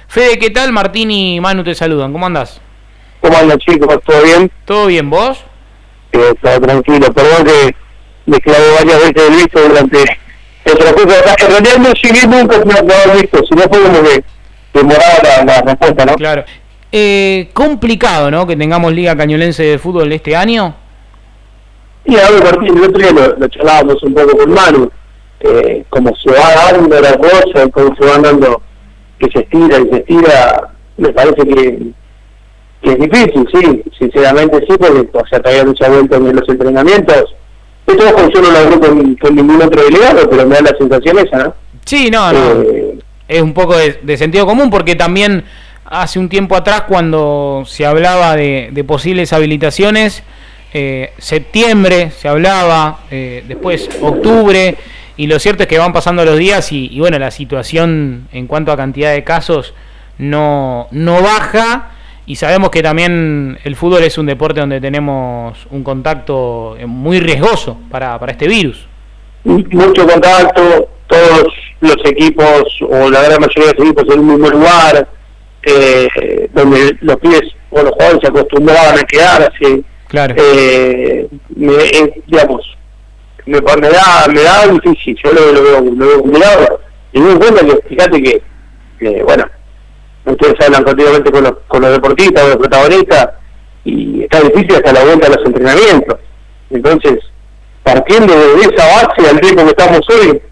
Fede, ¿qué tal? Martín y Manu te saludan. ¿Cómo andás? ¿Cómo andan, chicos? ¿Todo bien? ¿Todo bien, vos? Todo tranquilo. Perdón que me clavé varias veces el visto durante el transcurso. En realidad no llegué nunca a clavar el visto, sino fue como que demoraba la respuesta, ¿no? Claro. Complicado, ¿no? Que tengamos Liga Cañolense de Fútbol este año. Y a ver, Martín, el otro día lo charlábamos un poco con Manu. Como se va dando la cosa, como se van dando, que se estira, me parece que es difícil, sí, sinceramente sí, porque todavía no se ha vuelto en los entrenamientos. Esto yo no lo hablé con ningún otro delegado, pero me da la sensación esa, ¿no? Sí, no. Es un poco de sentido común, porque también hace un tiempo atrás, cuando se hablaba de posibles habilitaciones, septiembre se hablaba, después octubre, y lo cierto es que van pasando los días y bueno, la situación en cuanto a cantidad de casos no baja. Y sabemos que también el fútbol es un deporte donde tenemos un contacto muy riesgoso para este virus. Mucho contacto, todos los equipos, o la gran mayoría de los equipos en un mismo lugar, donde los pibes o los jugadores se acostumbraban a quedarse. Claro. Digamos, me da difícil, yo lo veo complicado. Y me doy cuenta que, fíjate que bueno, ustedes hablan continuamente con los deportistas, con los protagonistas, y está difícil hasta la vuelta a los entrenamientos. Entonces, partiendo de esa base al ritmo que estamos hoy,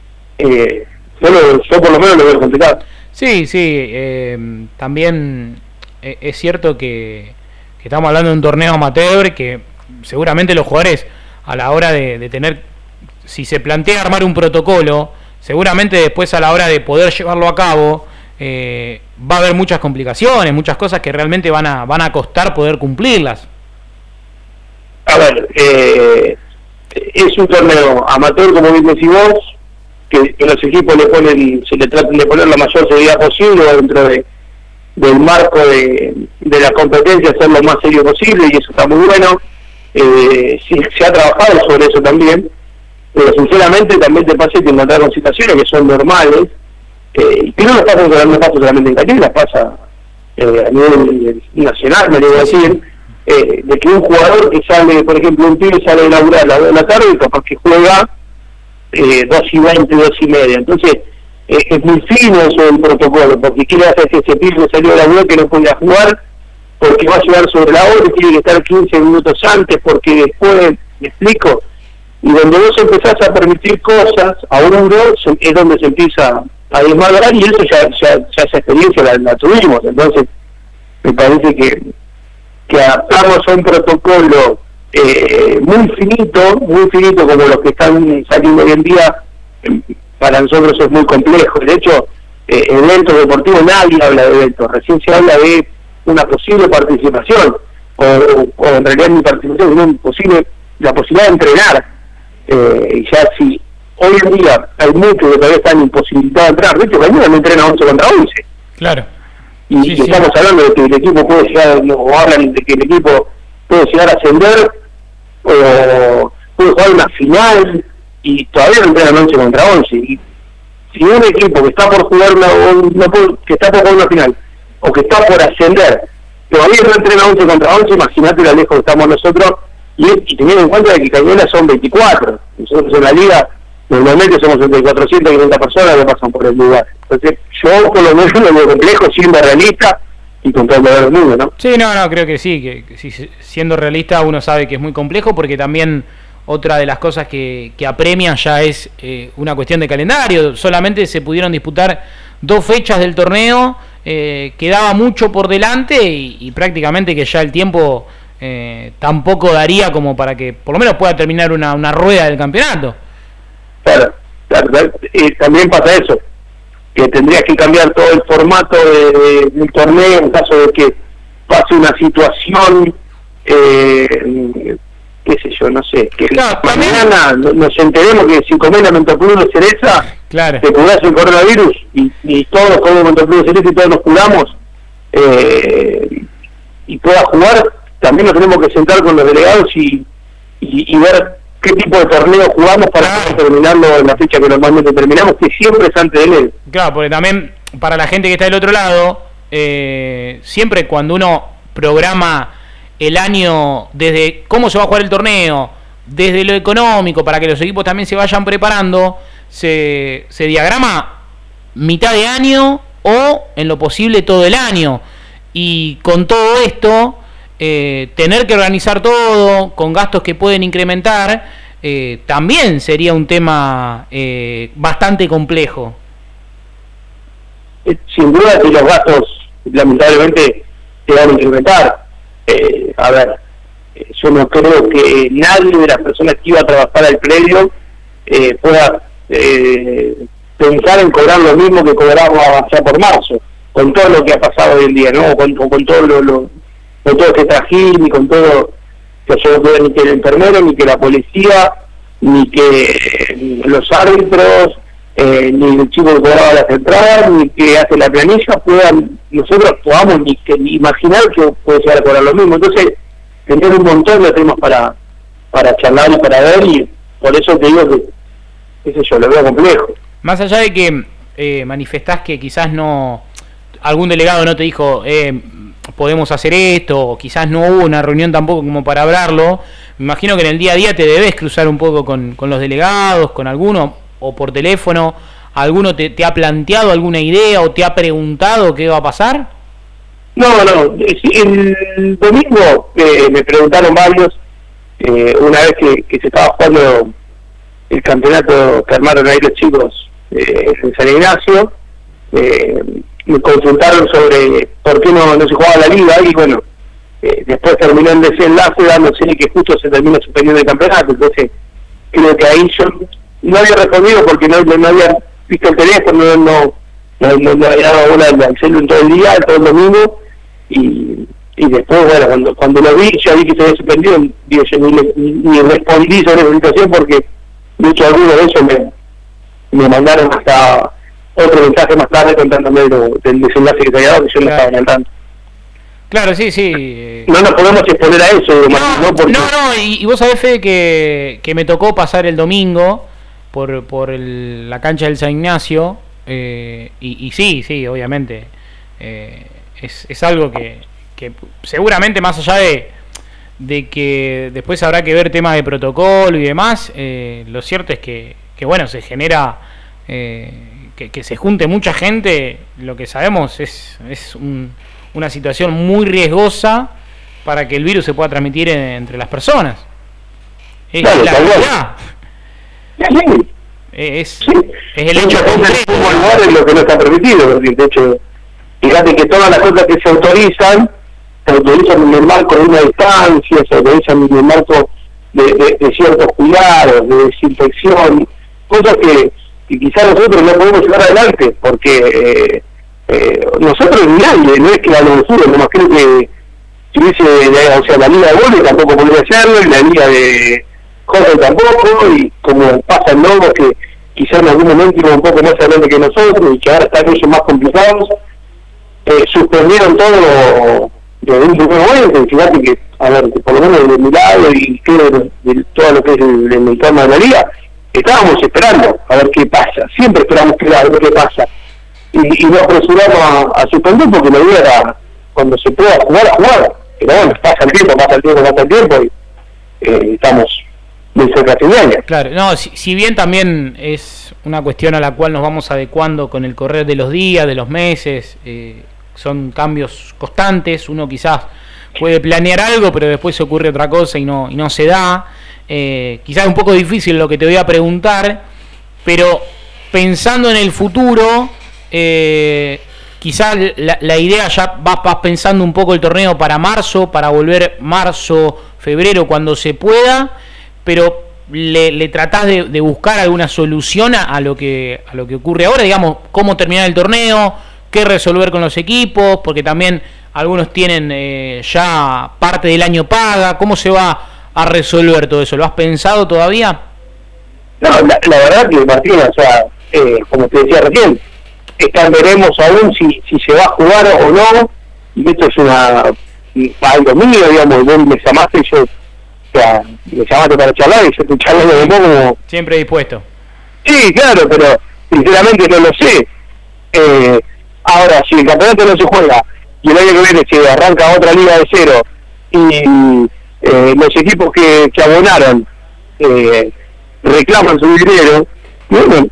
yo por lo menos lo veo complicado. Sí, también es cierto que estamos hablando de un torneo amateur, que seguramente los jugadores, a la hora de tener, si se plantea armar un protocolo, seguramente después a la hora de poder llevarlo a cabo, va a haber muchas complicaciones, muchas cosas que realmente van a costar poder cumplirlas. A ver, es un torneo amateur, como bien decís vos, que los equipos se le trata de poner la mayor seguridad posible dentro del marco de la competencia, ser lo más serio posible, y eso está muy bueno. Se ha trabajado sobre eso también, pero sinceramente también te pasa que encontrar con situaciones que son normales, y que no nos pasa solamente en Cañuelas, pasa a nivel nacional, me debo decir, de que un jugador que sale, por ejemplo, un pibe sale de laburar a las 2 de la tarde y capaz que juega 2:20, 2:30, entonces es muy fino eso del protocolo, porque quiere hacer que ese pibe salió de laburar que no pueda jugar, porque va a llegar sobre la hora y tiene que estar 15 minutos antes, porque después, me explico, y donde vos empezás a permitir cosas a uno, es donde se empieza a desmadrar, y eso ya esa experiencia la tuvimos. Entonces me parece que adaptarnos a un protocolo muy finito como los que están saliendo hoy en día, para nosotros es muy complejo. De hecho, eventos deportivos, nadie habla de eventos, recién se habla de una posible participación, o en realidad mi participación, sino la posibilidad de entrenar, y ya si hoy en día hay muchos que todavía están imposibilitados de entrenar. De hecho, mañana no entrena 11 contra 11. Claro. Y estamos hablando de que el equipo puede llegar, o hablan de que el equipo puede llegar a ascender, o puede jugar una final, y todavía no entrenan 11 contra 11. Y si un equipo que está por jugar que está por jugar una final, o que está por ascender, todavía no entrena 11 contra 11, imagínate lo lejos que estamos nosotros, y teniendo en cuenta que Cañuelas son 24, nosotros en la liga normalmente somos entre 450 personas que pasan por el lugar. Entonces yo por lo menos lo veo complejo, siendo realista y con todo el deber del mundo, ¿no? Sí, no, creo que sí, que siendo realista uno sabe que es muy complejo, porque también otra de las cosas que apremian ya es una cuestión de calendario. Solamente se pudieron disputar 2 fechas del torneo, quedaba mucho por delante y prácticamente que ya el tiempo tampoco daría como para que por lo menos pueda terminar una rueda del campeonato. Claro, también pasa eso, que tendrías que cambiar todo el formato del torneo en caso de que pase una situación, qué sé yo, no sé, que mañana nos enteremos que si comés la Mentoplu de cereza, claro, te curás el coronavirus, y todos comemos Mentoplu de cereza y todos nos curamos, y pueda jugar. También nos tenemos que sentar con los delegados y ver qué tipo de torneo jugamos para terminarlo en la fecha que normalmente terminamos, que siempre es antes de él. Claro, porque también para la gente que está del otro lado, siempre cuando uno programa el año, desde cómo se va a jugar el torneo, desde lo económico, para que los equipos también se vayan preparando, se diagrama mitad de año o en lo posible todo el año. Y con todo esto, tener que organizar todo con gastos que pueden incrementar, también sería un tema bastante complejo. Sin duda que los gastos lamentablemente se van a incrementar. A ver, yo no creo que nadie de las personas que iba a trabajar al predio pueda pensar en cobrar lo mismo que cobramos allá por marzo, con todo lo que ha pasado hoy en día, ¿no? Con todo con todo este trajín, y con todo, que yo no puedo ni que el enfermero, ni que la policía, ni que los árbitros, ni el chico que cobraba las entradas, ni que hace la planilla, nosotros podamos ni imaginar que puede llegar a cobrar lo mismo. Entonces, tener un montón de temas para charlar y para ver, y por eso te digo que, qué sé yo, lo veo complejo. Más allá de que manifestás que quizás no, algún delegado no te dijo, podemos hacer esto, o quizás no hubo una reunión tampoco como para hablarlo, me imagino que en el día a día te debes cruzar un poco con los delegados, con alguno, o por teléfono. ¿Alguno te ha planteado alguna idea o te ha preguntado qué va a pasar? No, el domingo me preguntaron varios, una vez que se estaba jugando el campeonato que armaron ahí los chicos en San Ignacio, me consultaron sobre por qué no se jugaba la liga, y bueno, después terminó el desenlace dándose que justo se termina suspendiendo el campeonato. Entonces creo que ahí yo no había respondido porque no había visto el teléfono, no había dado bola al celular en todo el día, todo el domingo, y después, bueno, cuando lo vi, ya vi que se había suspendido, digo, yo ni respondí sobre la situación, porque de hecho algunos de ellos me mandaron hasta otro mensaje más tarde contándome del desenlace que se había dado, que yo no estaba en el tanto. Claro, sí. No nos podemos exponer a eso, ¿no? Porque... No, y vos sabés, Fede, que me tocó pasar el domingo por la cancha del San Ignacio, y sí, obviamente, es algo que seguramente, más allá de que después habrá que ver temas de protocolo y demás, lo cierto es que bueno, se genera que se junte mucha gente. Lo que sabemos es una situación muy riesgosa para que el virus se pueda transmitir entre las personas. Claro, la realidad. Es el hecho concreto. Es lo que no está permitido. De hecho, fíjate que todas las cosas que se autorizan en el marco de una distancia, se autorizan en el marco de ciertos cuidados, de desinfección, cosas que quizás nosotros no podemos llevar adelante, porque nosotros no es que la locura, nomás creo que si hubiese, o sea, la liga de vóley tampoco podría hacerlo, y la liga de hockey tampoco, y como pasa en Lobos, que quizás en algún momento iban un poco más adelante que nosotros, y que ahora están ellos más complicados, suspendieron todo de un primer momento. Y fíjate que, a ver, que por lo menos de mi lado, y creo de todo lo que es el entorno de la liga, estábamos esperando a ver qué pasa, siempre esperamos a ver qué pasa, y no apresuramos a suspender, porque la idea era, cuando se pueda jugar, a jugar. Pero bueno, pasa el tiempo, y estamos muy cerca de año. Claro, no, si bien también es una cuestión a la cual nos vamos adecuando con el correr de los días, de los meses, son cambios constantes. Uno quizás puede planear algo, pero después se ocurre otra cosa y no se da. Quizás es un poco difícil lo que te voy a preguntar, pero pensando en el futuro, quizás la idea, ya vas pensando un poco el torneo para marzo, para volver marzo, febrero, cuando se pueda, pero le tratás de buscar alguna solución a lo que ocurre ahora, digamos, cómo terminar el torneo, qué resolver con los equipos, porque también algunos tienen ya parte del año paga. ¿Cómo se va a resolver todo eso? ¿Lo has pensado todavía? No, la verdad que, Martín, o sea, como te decía recién, veremos aún si se va a jugar o no, y esto es algo mío, digamos. Vos me llamaste y yo, o sea, me llamaste para charlar, y yo te charlando de cómo... Siempre dispuesto. Sí, claro, pero sinceramente no lo sé. Ahora, si el campeonato no se juega y el año que viene se arranca otra liga de cero y los equipos que abonaron reclaman su dinero, bueno,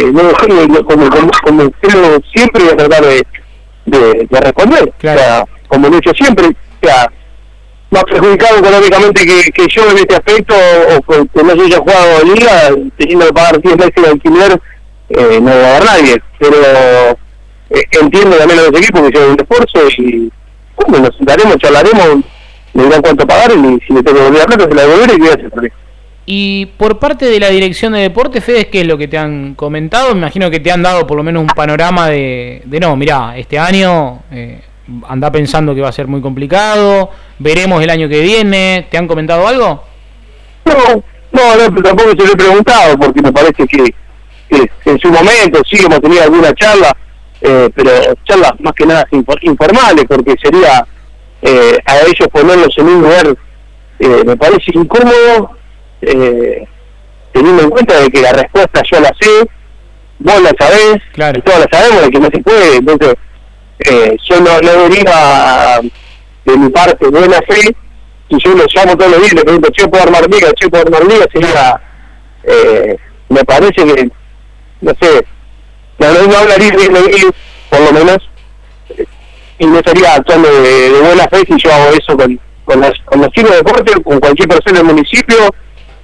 como creo siempre voy a tratar de responder, claro. O sea, como lo he hecho siempre, o sea, más perjudicado económicamente que yo en este aspecto, o que no se haya jugado liga, teniendo que pagar 10 meses de alquiler, no va a haber nadie, pero entiendo también a los equipos que hicieron un esfuerzo y bueno, nos sentaremos, charlaremos, me dirán cuánto pagar y si le tengo que volver a plata se la devolveré y voy a hacer por eso. Y por parte de la dirección de deportes, Fede, ¿qué es lo que te han comentado? Me imagino que te han dado por lo menos un panorama de no, mirá, este año andá pensando que va a ser muy complicado, veremos el año que viene. ¿Te han comentado algo? No, tampoco se lo he preguntado, porque me parece que en su momento sí hemos tenido alguna charla, pero charlas más que nada informales, porque sería a ellos ponerlos en un lugar, me parece incómodo, teniendo en cuenta de que la respuesta yo la sé, vos la sabés, claro. Y todos la sabemos de que no se puede, entonces yo no deriva de mi parte buena fe, y yo lo llamo todos los días y le pregunto, che, ¿puedo armar liga? Sería, me parece que, no sé, no hablaría de por lo menos, y no estaría actuando de buena fe si yo hago eso con los chicos de deporte, con cualquier persona del municipio,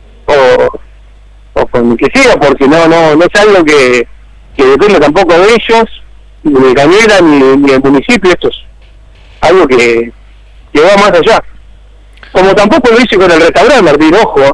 o con el que sea, porque no es algo que depende tampoco de ellos, ni de Cañuelas, ni del municipio. Esto es algo que va más allá, como tampoco lo hice con el restaurante, Martín, ojo,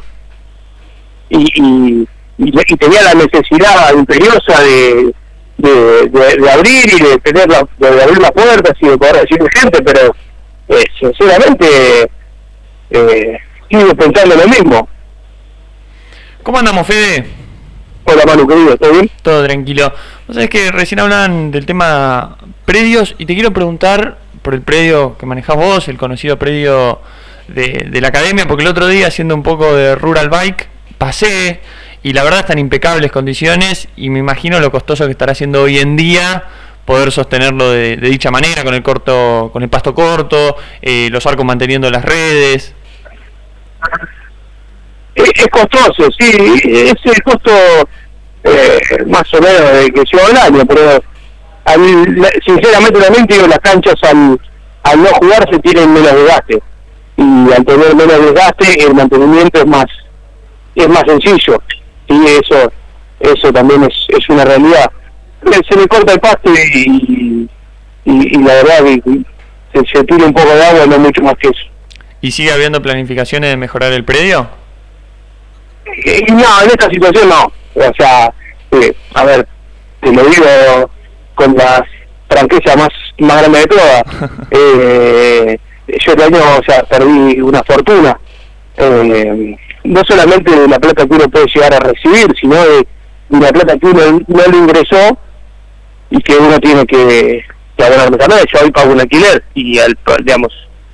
y tenía la necesidad imperiosa de abrir y de abrir las puertas y de poder recibir gente, pero sinceramente sigo pensando lo mismo. ¿Cómo andamos, Fede? Hola, Manu, querido, ¿todo bien? Todo tranquilo. Vos sabés que recién hablan del tema predios y te quiero preguntar por el predio que manejás vos, el conocido predio de la academia, porque el otro día, haciendo un poco de rural bike, pasé y la verdad están en impecables condiciones y me imagino lo costoso que estará haciendo hoy en día poder sostenerlo de dicha manera, con el pasto corto, los arcos manteniendo las redes. Es costoso, sí, es el costo más o menos de que lleva el año, pero sinceramente también digo, las canchas al no jugarse tienen menos desgaste, y al tener menos desgaste el mantenimiento es más sencillo, y eso también es una realidad. Se le corta el pasto y la verdad que se tira un poco de agua, no mucho más que eso. ¿Y sigue habiendo planificaciones de mejorar el predio? No, en esta situación no. O sea, a ver, te lo digo con la franqueza más grande de todas. Yo este año, o sea, perdí una fortuna. No solamente de la plata que uno puede llegar a recibir, sino de la plata que uno no le ingresó y que uno tiene que abonar también. Yo hoy pago un alquiler y, digamos,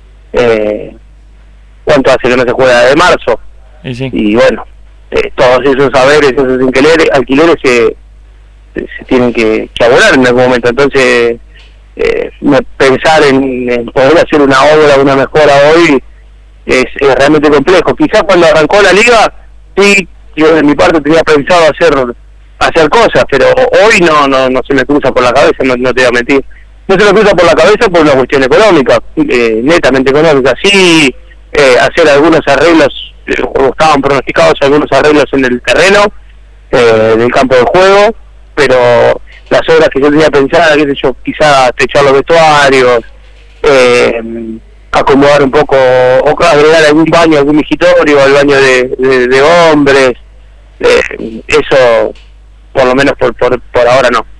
¿cuánto hace que no se juega de marzo? Sí. Y bueno, todos esos saberes, esos alquileres se tienen que abonar en algún momento. Entonces, pensar en poder hacer una obra, una mejora hoy es realmente complejo. Quizás cuando arrancó la liga, sí, yo de mi parte tenía pensado hacer cosas, pero hoy no se me cruza por la cabeza, no te voy a mentir. No se me cruza por la cabeza por una cuestión económica, netamente económica. Sí, hacer algunos arreglos, o estaban pronosticados algunos arreglos en el terreno del campo de juego, pero las obras que yo tenía pensadas, qué sé yo, quizá techar los vestuarios, acomodar un poco, o agregar algún baño, algún migitorio, al baño de hombres, eso por lo menos por ahora no.